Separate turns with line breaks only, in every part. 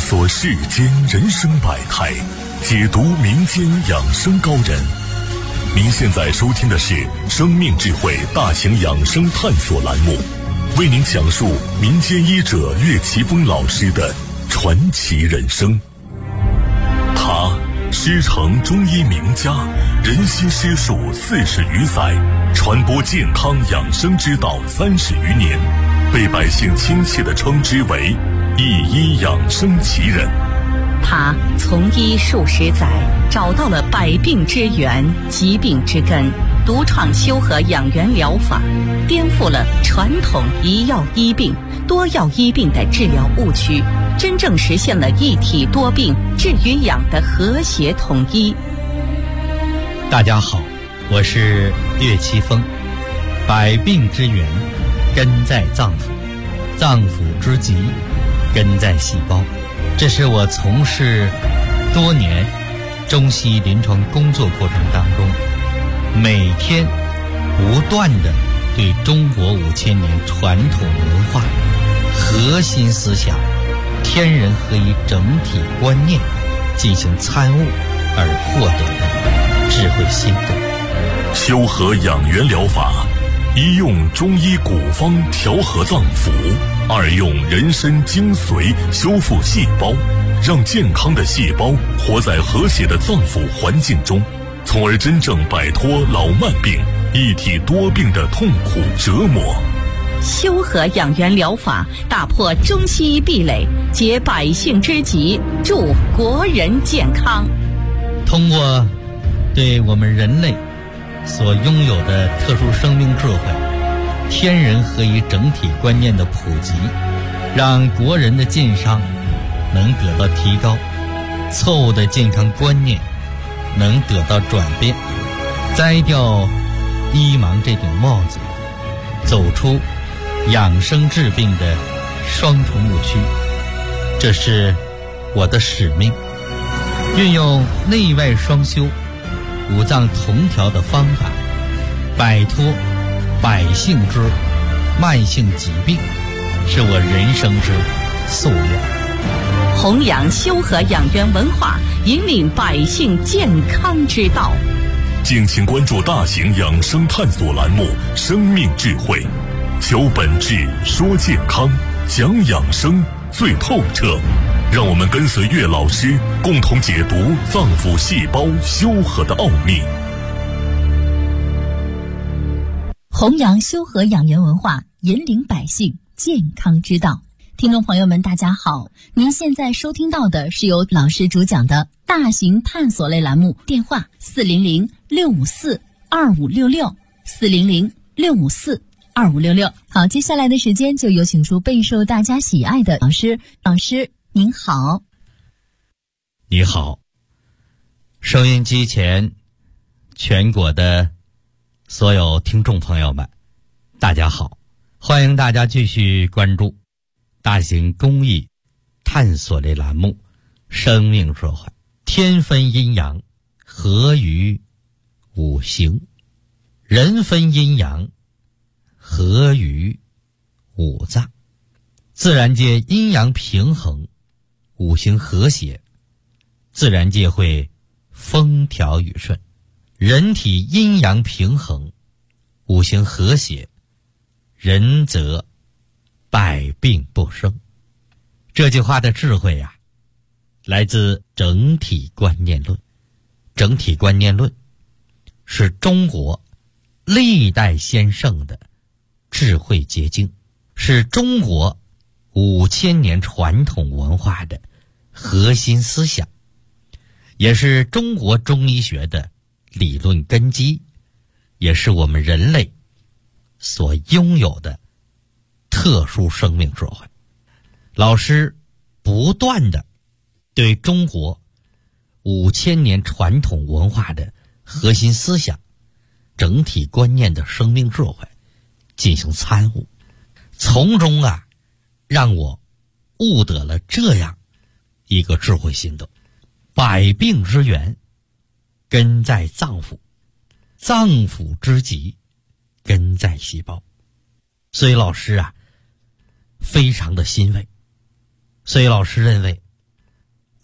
索世间人生百态，解读民间养生高人。您现在收听的是生命智慧大型养生探索栏目，为您讲述民间医者岳奇峰老师的传奇人生。他师承中医名家，人心师术40余载，传播健康养生之道30余年，被百姓亲切地称之为一医养生奇人。
他从医数十载，找到了百病之源、疾病之根，独创修和养元疗法，颠覆了传统一药医病、多药医病的治疗误区，真正实现了一体多病治与养的和谐统一。
大家好，我是岳奇峰。百病之源根在脏腑，脏腑之疾根在细胞。这是我从事多年中西医临床工作过程当中，每天不断地对中国5000年传统文化核心思想天人合一整体观念进行参悟而获得的智慧心得。
修和养元疗法，一用中医古方调和脏腑，二用人参精髓修复细胞，让健康的细胞活在和谐的脏腑环境中，从而真正摆脱老慢病、一体多病的痛苦折磨。
修和养元疗法打破中西医壁垒，解百姓之急，助国人健康。
通过对我们人类所拥有的特殊生命智慧、天人合一整体观念的普及，让国人的健康能得到提高，错误的健康观念能得到转变，摘掉医盲这顶帽子，走出养生治病的双重误区。这是我的使命，运用内外双修、五脏同调的方法，摆脱百姓之慢性疾病，是我人生之夙愿。
弘扬修和养元文化，引领百姓健康之道。
敬请关注大型养生探索栏目《生命智慧》，求本质，说健康，讲养生最透彻。让我们跟随岳老师，共同解读脏腑细胞修和的奥秘。
弘扬修和养元文化，引领百姓健康之道。听众朋友们，大家好，您现在收听到的是由老师主讲的大型探索类栏目，电话400-654-2566，400-654-2566。好，接下来的时间就有请出备受大家喜爱的老师。老师您好。
你好，收音机前全国的所有听众朋友们，大家好，欢迎大家继续关注大型公益探索类栏目《生命智慧》，天分阴阳，合于五行；人分阴阳，合于五脏。自然界阴阳平衡，五行和谐，自然界会风调雨顺；人体阴阳平衡，五行和谐，人则百病不生。这句话的智慧啊，来自整体观念论。整体观念论是中国历代先圣的智慧结晶，是中国5000年传统文化的核心思想，也是中国中医学的理论根基，也是我们人类所拥有的特殊生命智慧。老师不断地对中国5000年传统文化的核心思想、整体观念的生命智慧进行参悟，从中让我悟得了这样一个智慧心得：百病之源根在脏腑，脏腑之疾根在细胞。所以老师非常的欣慰。所以老师认为，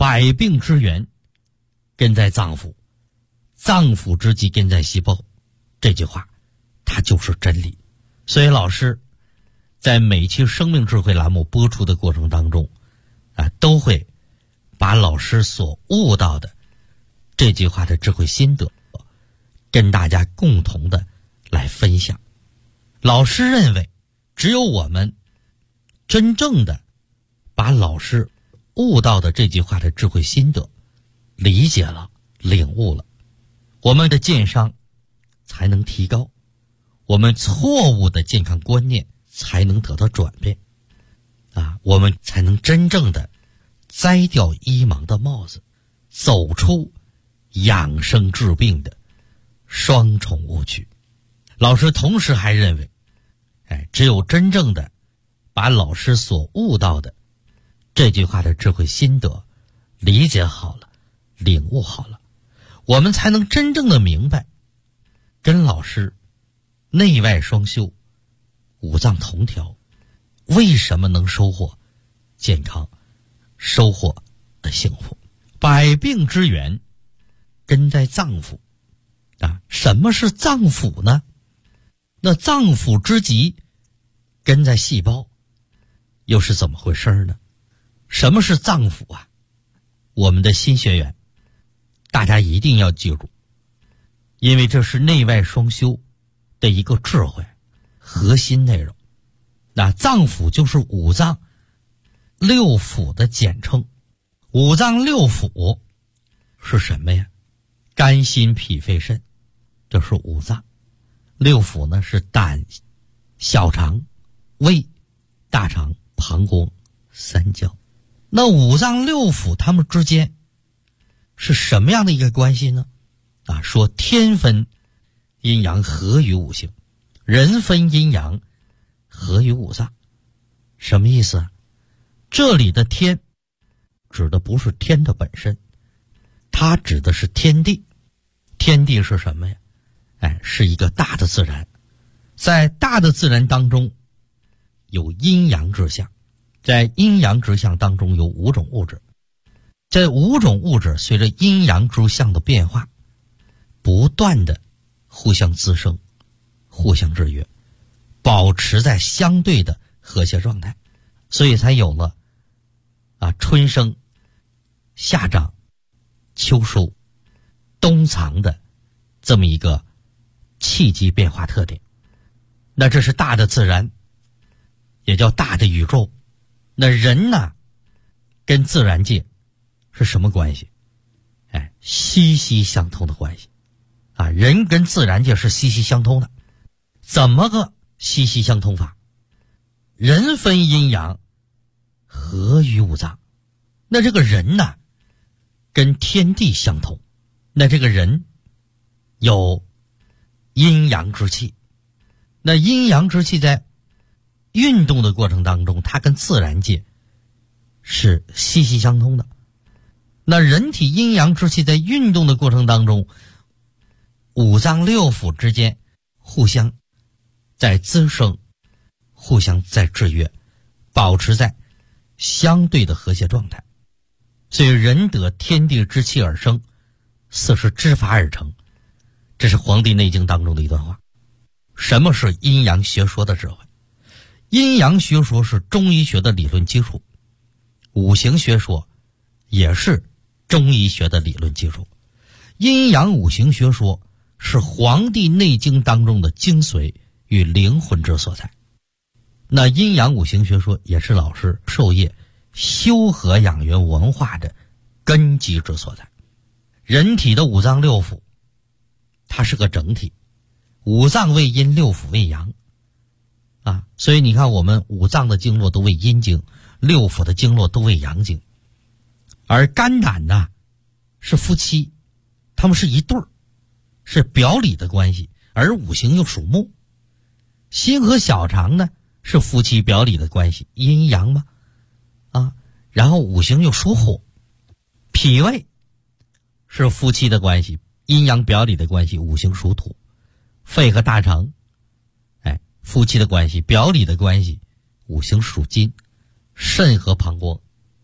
百病之源根在脏腑，脏腑之疾根在细胞，这句话它就是真理。所以老师在每期生命智慧栏目播出的过程当中都会把老师所悟到的这句话的智慧心得跟大家共同的来分享。老师认为，只有我们真正的把老师悟到的这句话的智慧心得理解了、领悟了，我们的健商才能提高，我们错误的健康观念才能得到转变我们才能真正的摘掉医盲的帽子，走出养生治病的双重误区。老师同时还认为，只有真正的把老师所悟到的这句话的智慧心得理解好了、领悟好了，我们才能真正的明白，跟老师内外双修、五脏同调，为什么能收获健康、收获幸福。百病之源根在脏腑什么是脏腑呢？那脏腑之疾根在细胞，又是怎么回事呢？什么是脏腑我们的新学员大家一定要记住，因为这是内外双修的一个智慧核心内容。那脏腑就是五脏六腑的简称。五脏六腑是什么呀？肝心脾肺肾，这是五脏。六腑呢是胆、小肠、胃、大肠、膀胱、三焦。那五脏六腑它们之间是什么样的一个关系呢？说天分阴阳合于五行，人分阴阳合于五脏。什么意思这里的天指的不是天的本身，它指的是天地。天地是什么呀？是一个大的自然。在大的自然当中有阴阳之象，在阴阳之象当中有五种物质。这五种物质随着阴阳之象的变化，不断的互相滋生、互相制约，保持在相对的和谐状态，所以才有了春生、夏长、秋收、冬藏的这么一个气机变化特点。那这是大的自然，也叫大的宇宙。那人呢，跟自然界是什么关系？息息相通的关系人跟自然界是息息相通的。怎么个息息相通法？人分阴阳合于五脏。那这个人呢，跟天地相通。那这个人有阴阳之气。那阴阳之气在运动的过程当中，它跟自然界是息息相通的。那人体阴阳之气在运动的过程当中，五脏六腑之间互相在滋生，互相在制约，保持在相对的和谐状态。所以人得天地之气而生，四时之法而成。这是《黄帝内经》当中的一段话。什么是阴阳学说的智慧？阴阳学说是中医学的理论基础，五行学说也是中医学的理论基础。阴阳五行学说是《黄帝内经》当中的精髓与灵魂之所在。那阴阳五行学说也是老师授业修和养元文化的根基之所在。人体的五脏六腑它是个整体，五脏为阴，六腑为阳所以你看我们五脏的经络都为阴经，六腑的经络都为阳经。而肝胆呢是夫妻，他们是一对儿，是表里的关系，而五行又属木。心和小肠呢是夫妻表里的关系，阴阳嘛然后五行又属火。脾胃是夫妻的关系，阴阳表里的关系，五行属土。肺和大肠夫妻的关系，表里的关系，五行属金。肾和膀胱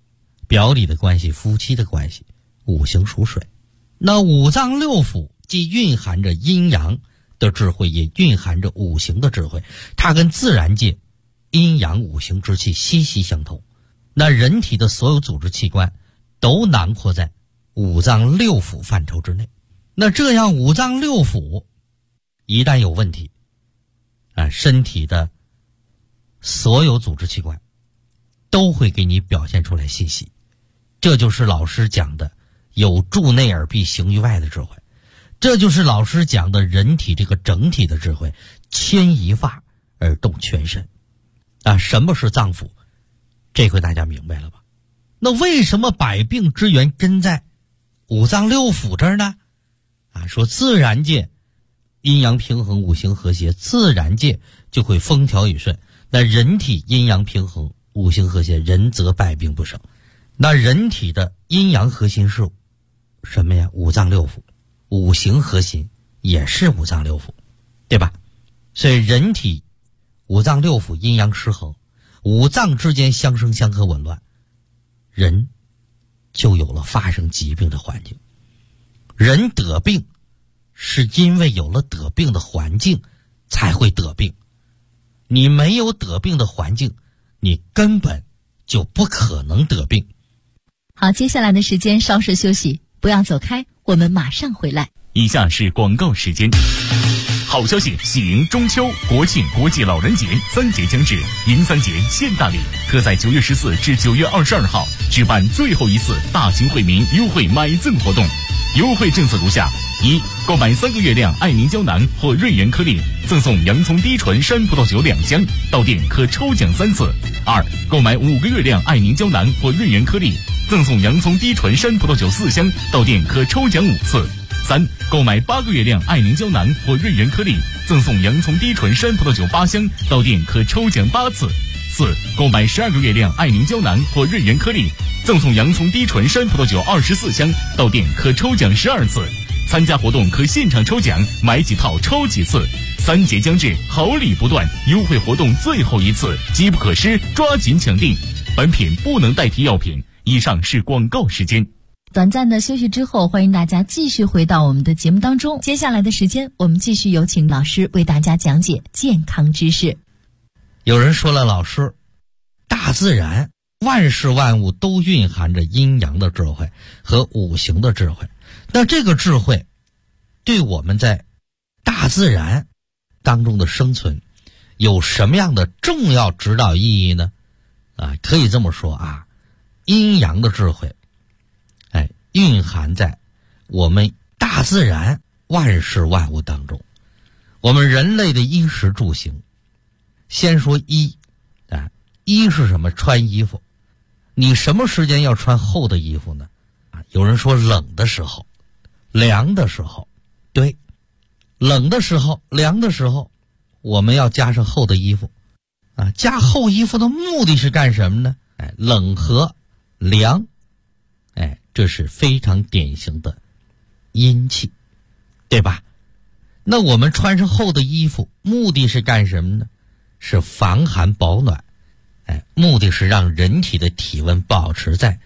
表里的关系、夫妻的关系。五行属水，那五脏六腑既蕴含着阴阳的智慧，也蕴含着五行的智慧，它跟自然界阴阳五行之气息息相通。那人体的所有组织器官都囊括在五脏六腑范畴之内。那这样五脏六腑一旦有问题，身体的所有组织器官都会给你表现出来信息。这就是老师讲的有助内而必行于外的智慧，这就是老师讲的人体这个整体的智慧，牵一发而动全身。什么是脏腑？这回大家明白了吧？那为什么百病之源根在五脏六腑这儿呢？说自然界阴阳平衡，五行和谐，自然界就会风调雨顺。那人体阴阳平衡，五行和谐，人则百病不生。那人体的阴阳核心是什么呀？五脏六腑，五行核心也是五脏六腑，对吧？所以人体五脏六腑阴阳失衡，五脏之间相生相克紊乱，人就有了发生疾病的环境。人得病是因为有了得病的环境才会得病，你没有得病的环境，你根本就不可能得病。
好，接下来的时间稍事休息，不要走开，我们马上回来。
以下是广告时间。好消息，喜迎中秋、国庆、国际老人节3节将至，迎3节献大礼，特在9月14至9月22号举办最后一次大型惠民优惠买赠活动。优惠政策如下：一、购买3个月亮爱凝胶囊或瑞元颗粒，赠送洋葱低醇山葡萄酒2箱，到店可抽奖3次；二、购买5个月亮爱凝胶囊或瑞元颗粒，赠送洋葱低醇山葡萄酒4箱，到店可抽奖5次；三、购买8个月亮爱凝胶囊或瑞元颗粒，赠送洋葱低醇山葡萄酒8箱，到店可抽奖8次；四、购买12个月亮爱凝胶囊或瑞元颗粒，赠送洋葱低醇山葡萄酒24箱，到店可抽奖12次。参加活动可现场抽奖，买几套抽几次。3节将至，好礼不断，优惠活动最后一次，机不可失，抓紧抢订。本品不能代替药品。以上是广告时间。
短暂的休息之后，欢迎大家继续回到我们的节目当中。接下来的时间，我们继续有请老师为大家讲解健康知识。
有人说了，老师，大自然万事万物都蕴含着阴阳的智慧和五行的智慧，那这个智慧对我们在大自然当中的生存有什么样的重要指导意义呢？可以这么说阴阳的智慧蕴含在我们大自然万事万物当中。我们人类的衣食住行，先说衣衣是什么？穿衣服。你什么时间要穿厚的衣服呢？有人说冷的时候，凉的时候。对，冷的时候，凉的时候，我们要加上厚的衣服加厚衣服的目的是干什么呢？冷和凉这是非常典型的阴气，对吧？那我们穿上厚的衣服目的是干什么呢？是防寒保暖目的是让人体的体温保持在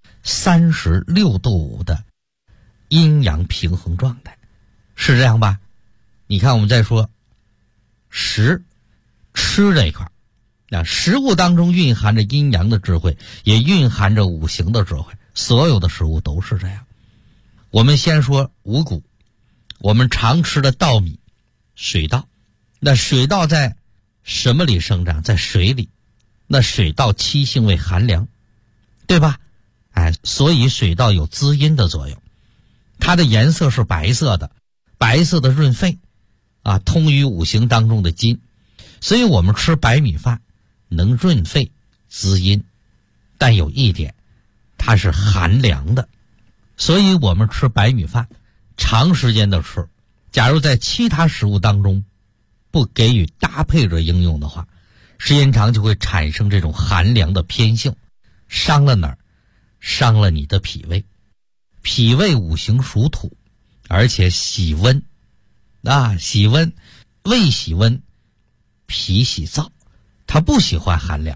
36度5的阴阳平衡状态，是这样吧？你看我们再说吃这一块，食物当中蕴含着阴阳的智慧，也蕴含着五行的智慧，所有的食物都是这样。我们先说五谷，我们常吃的稻米，水稻。那水稻在什么里生长？在水里。那水稻七性为寒凉，对吧？所以水稻有滋阴的作用。它的颜色是白色的，白色的润肺通于五行当中的金。所以我们吃白米饭能润肺滋阴，但有一点，它是寒凉的。所以我们吃白米饭长时间的吃，假如在其他食物当中不给予搭配着应用的话，时间长就会产生这种寒凉的偏性，伤了哪儿？伤了你的脾胃。脾胃五行属土，而且喜温喜温，胃喜温，脾喜燥，它不喜欢寒凉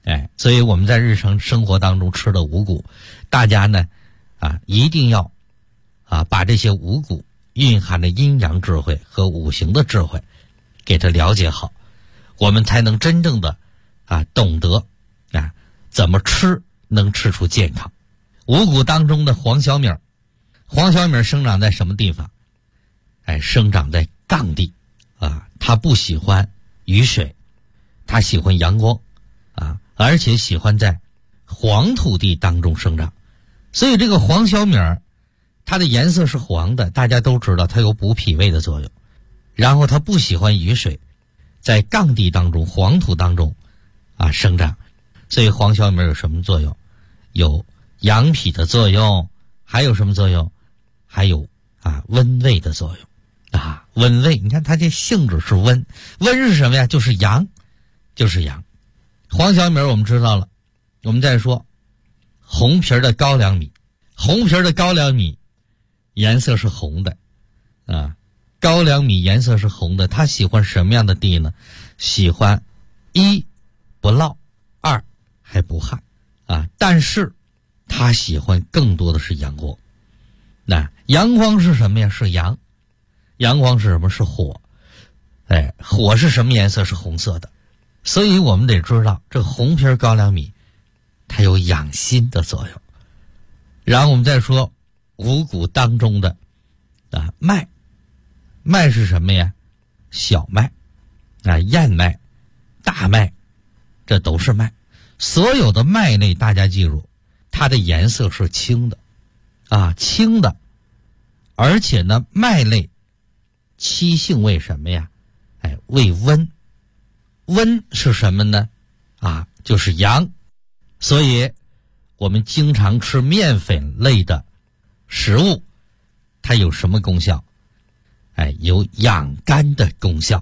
所以我们在日常生活当中吃的五谷，大家呢一定要把这些五谷蕴含的阴阳智慧和五行的智慧给它了解好，我们才能真正的懂得怎么吃能吃出健康。五谷当中的黄小米，黄小米生长在什么地方？生长在杠地它不喜欢雨水，它喜欢阳光而且喜欢在黄土地当中生长。所以这个黄小米它的颜色是黄的，大家都知道它有补脾胃的作用。然后它不喜欢雨水，在杠地当中黄土当中生长。所以黄小米有什么作用？有养脾的作用，还有什么作用？还有温胃的作用温胃。你看它这性质是温，温是什么呀？就是阳，就是阳。黄小米我们知道了，我们再说红皮的高粱米。红皮的高粱米颜色是红的高粱米颜色是红的，它喜欢什么样的地呢？喜欢一不涝，二还不旱但是它喜欢更多的是阳光。阳光是什么呀？是阳。阳光是什么？是火。火是什么颜色？是红色的。所以我们得知道这红皮高粱米它有养心的作用。然后我们再说五谷当中的麦。麦是什么呀？小麦燕麦、大麦，这都是麦。所有的麦类大家记住，它的颜色是青的青的。而且呢麦类七性为什么呀？为温。温是什么呢？就是阳。所以我们经常吃面粉类的食物，它有什么功效？有养肝的功效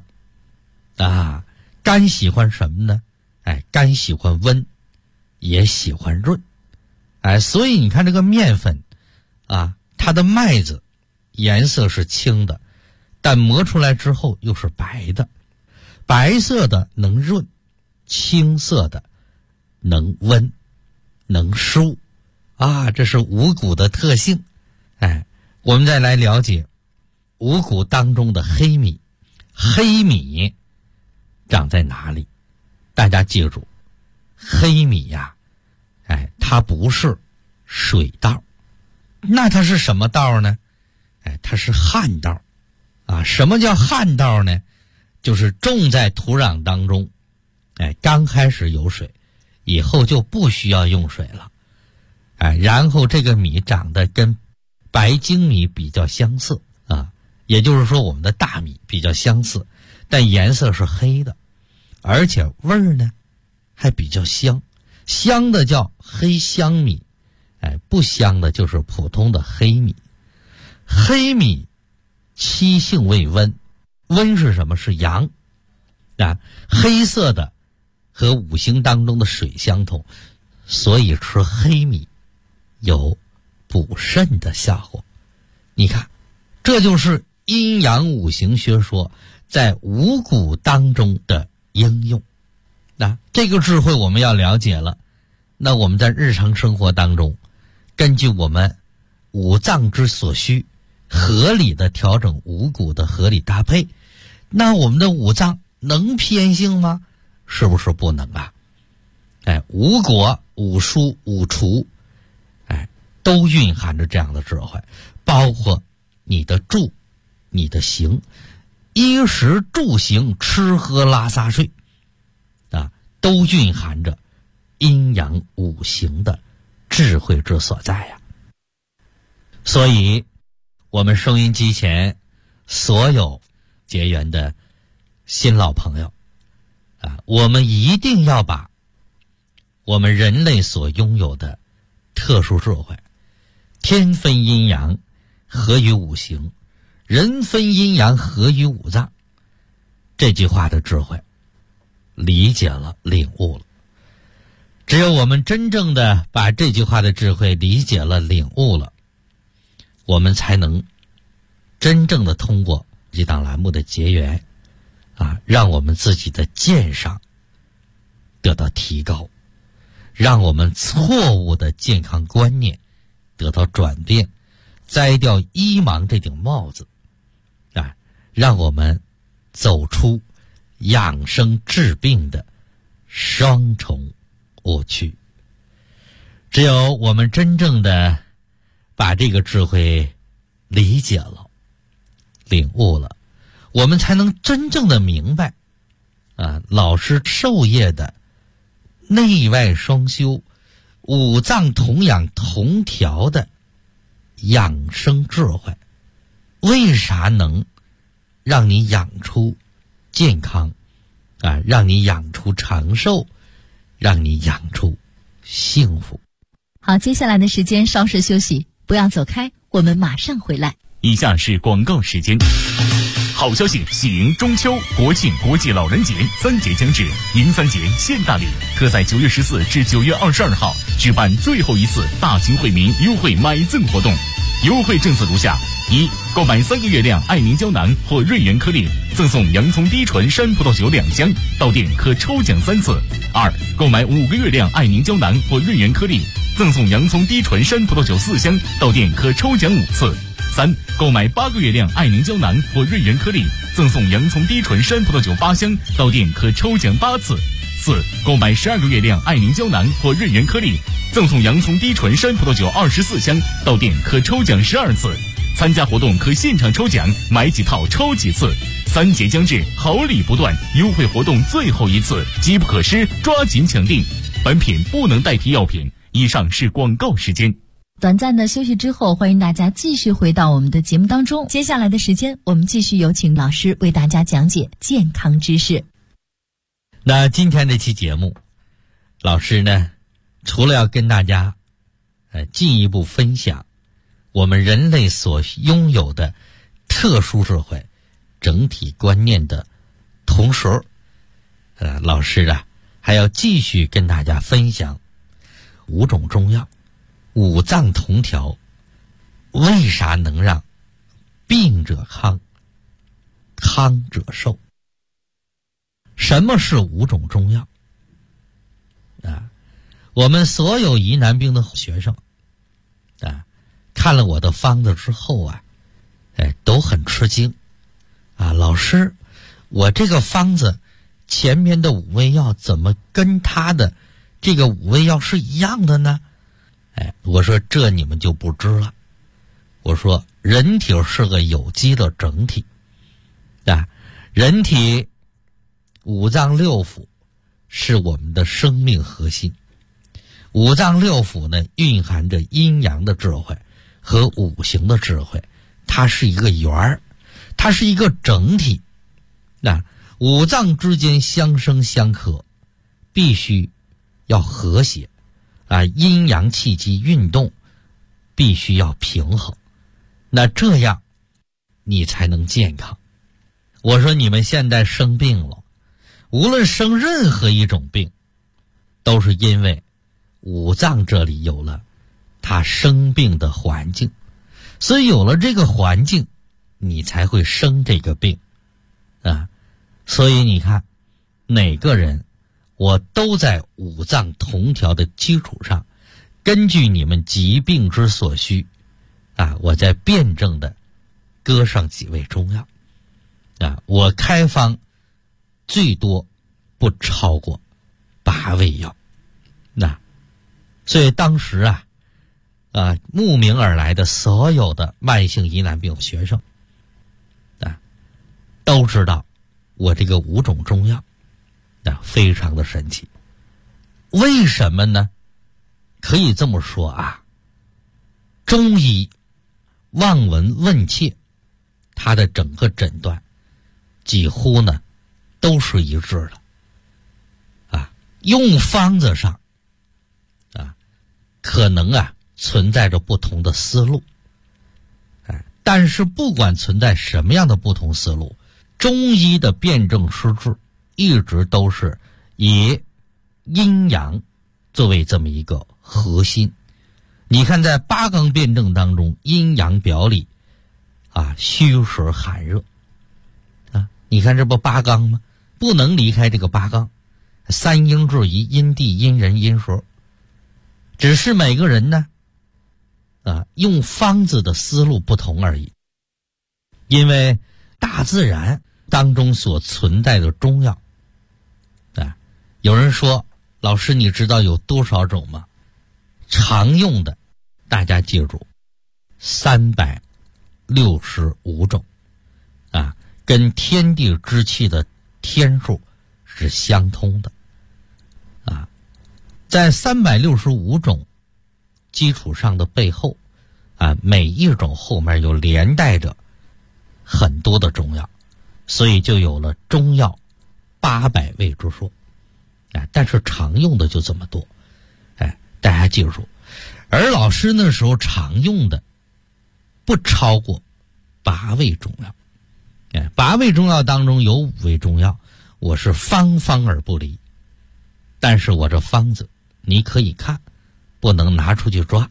肝喜欢什么呢？肝喜欢温，也喜欢润。所以你看这个面粉它的麦子颜色是青的，但磨出来之后又是白的。白色的能润，青色的能温，能舒这是五谷的特性。我们再来了解五谷当中的黑米。黑米长在哪里？大家记住，黑米它不是水稻，那它是什么稻呢？它是旱稻什么叫旱稻呢？就是种在土壤当中刚开始有水，以后就不需要用水了然后这个米长得跟白精米比较相似也就是说我们的大米比较相似，但颜色是黑的，而且味儿呢还比较香。香的叫黑香米不香的就是普通的黑米。黑米七性为温，温是什么？是阳黑色的和五行当中的水相同，所以吃黑米有补肾的效果。你看，这就是阴阳五行学说在五谷当中的应用。这个智慧我们要了解了，那我们在日常生活当中根据我们五脏之所需，合理的调整五谷的合理搭配，那我们的五脏能偏性吗？是不是不能五果、五蔬、五畜都蕴含着这样的智慧，包括你的住、你的行，衣食住行、吃喝拉撒睡都蕴含着阴阳五行的智慧之所在所以我们收音机前所有结缘的新老朋友我们一定要把我们人类所拥有的特殊智慧，天分阴阳合于五行，人分阴阳合于五脏，这句话的智慧理解了，领悟了。只有我们真正的把这句话的智慧理解了，领悟了，我们才能真正的通过这档栏目的结缘让我们自己的鉴赏得到提高， 让我们错误的健康观念得到转变，摘掉医盲这顶帽子啊，让我们走出养生治病的双重误区。只有我们真正的把这个智慧理解了、领悟了，我们才能真正的明白啊，老师授业的内外双修、五脏同养同调的养生智慧，为啥能让你养出健康啊，让你养出长寿，让你养出幸福。
好，接下来的时间稍事休息，不要走开，我们马上回来。
以下是广告时间。好消息，喜迎中秋、国庆、国际老人节3节将至，迎3节献大礼，特在9月14至9月22号举办最后一次大型惠民优惠买赠活动。优惠政策如下：一、购买3个月亮爱凝胶囊或瑞元颗粒，赠送洋葱低醇山葡萄酒2箱，到店可抽奖3次；二、购买5个月亮爱凝胶囊或瑞元颗粒，赠送洋葱低醇山葡萄酒4箱，到店可抽奖5次；三、购买8个月亮爱凝胶囊或瑞元颗粒，赠送洋葱低醇山葡萄酒8箱，到店可抽奖8次；四、购买12个月亮爱凝胶囊或瑞元颗粒，赠送洋葱低醇山葡萄酒24箱，到店可抽奖12次。参加活动可现场抽奖，买几套抽几次。3节将至，好礼不断，优惠活动最后一次，机不可失，抓紧抢订。本品不能代替药品。以上是广告时间。
短暂的休息之后，欢迎大家继续回到我们的节目当中。接下来的时间，我们继续有请老师为大家讲解健康知识。
那今天这期节目，老师呢，除了要跟大家进一步分享我们人类所拥有的特殊智慧、整体观念的同时，老师啊还要继续跟大家分享5种中药，五脏同调，为啥能让病者康，康者寿？什么是5种中药啊？我们所有疑难病的学生啊，看了我的方子之后啊，都很吃惊啊，老师，我这个方子前面的5味药怎么跟他的这个5味药是一样的呢？我说这你们就不知了。我说人体是个有机的整体啊，人体5脏6腑是我们的生命核心。5脏6腑呢，蕴含着阴阳的智慧和五行的智慧，它是一个圆儿，它是一个整体。那5脏之间相生相克，必须要和谐啊，阴阳气机运动必须要平衡，那这样你才能健康。我说你们现在生病了，无论生任何一种病，都是因为5脏这里有了它生病的环境，所以有了这个环境，你才会生这个病啊。所以你看，哪个人我都在5脏同调的基础上，根据你们疾病之所需啊，我再辩证的搁上几味中药啊，我开方最多不超过8味药。那所以当时慕名而来的所有的慢性疑难病学生啊，都知道我这个5种中药非常的神奇。为什么呢？可以这么说啊，中医望闻问切，它的整个诊断几乎呢都是一致的啊。用方子上可能存在着不同的思路，但是不管存在什么样的不同思路，中医的辩证施治一直都是以阴阳作为这么一个核心。你看在8纲辩证当中，阴阳表里虚实寒热你看这不8纲吗？不能离开这个8纲，3阴制宜，阴地阴人阴时只是每个人呢用方子的思路不同而已。因为大自然当中所存在的中药有人说，老师你知道有多少种吗？常用的大家记住365种跟天地之气的天数是相通的在365种基础上的背后每一种后面又连带着很多的中药，所以就有了中药800味之说但是常用的就这么多大家记住。而老师那时候常用的不超过8味中药8味中药当中有5味中药我是方方而不离，但是我这方子你可以看，不能拿出去抓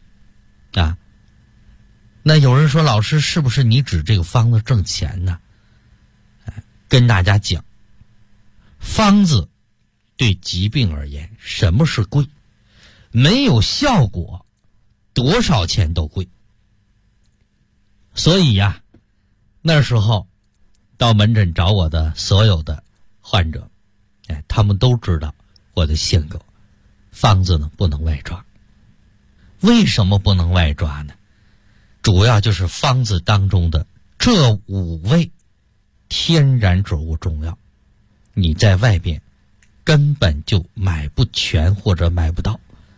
那有人说，老师是不是你指这个方子挣钱呢？跟大家讲，方子对疾病而言什么是贵？没有效果多少钱都贵。所以那时候到门诊找我的所有的患者他们都知道我的性格，方子呢不能外抓。为什么不能外抓呢？主要就是方子当中的这5味天然植物中药，你在外边根本就买不全或者买不到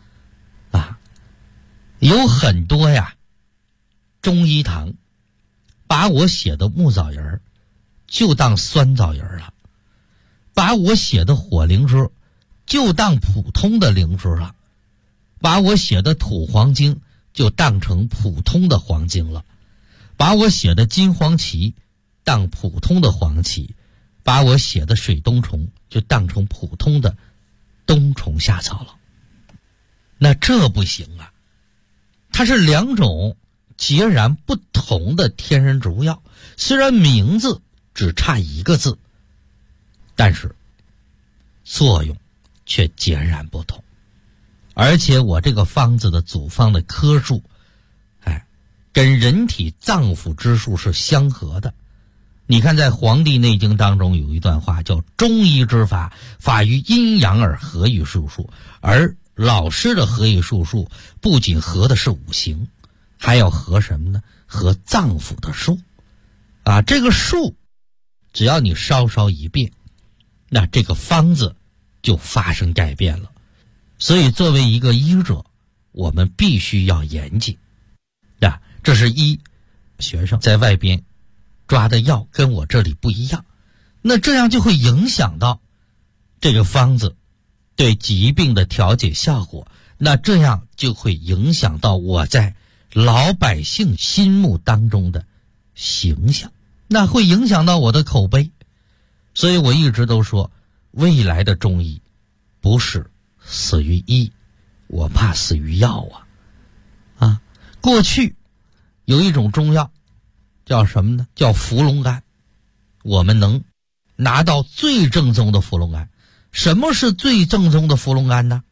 有很多中医堂把我写的木枣仁就当酸枣仁了，把我写的火灵芝就当普通的灵芝了，把我写的土黄精就当成普通的黄精了，把我写的金黄芪当普通的黄芪，把我写的水冬虫就当成普通的冬虫夏草了。那这不行它是2种截然不同的天然植物药，虽然名字只差1个字，但是作用却截然不同。而且我这个方子的组方的科数跟人体脏腑之数是相合的。你看在《黄帝内经》当中有一段话叫中医之法，法于阴阳而合于术数，而老师的合于术数不仅合的是5行，还要合什么呢？合脏腑的数这个数只要你稍稍一变，那这个方子就发生改变了。所以作为一个医者，我们必须要严谨这是一。学生在外边抓的药跟我这里不一样，那这样就会影响到这个方子对疾病的调节效果，那这样就会影响到我在老百姓心目当中的形象，那会影响到我的口碑。所以我一直都说，未来的中医不是死于医，我怕死于药过去有一种中药叫什么呢？叫伏龙干。我们能拿到最正宗的伏龙干。什么是最正宗的伏龙干呢？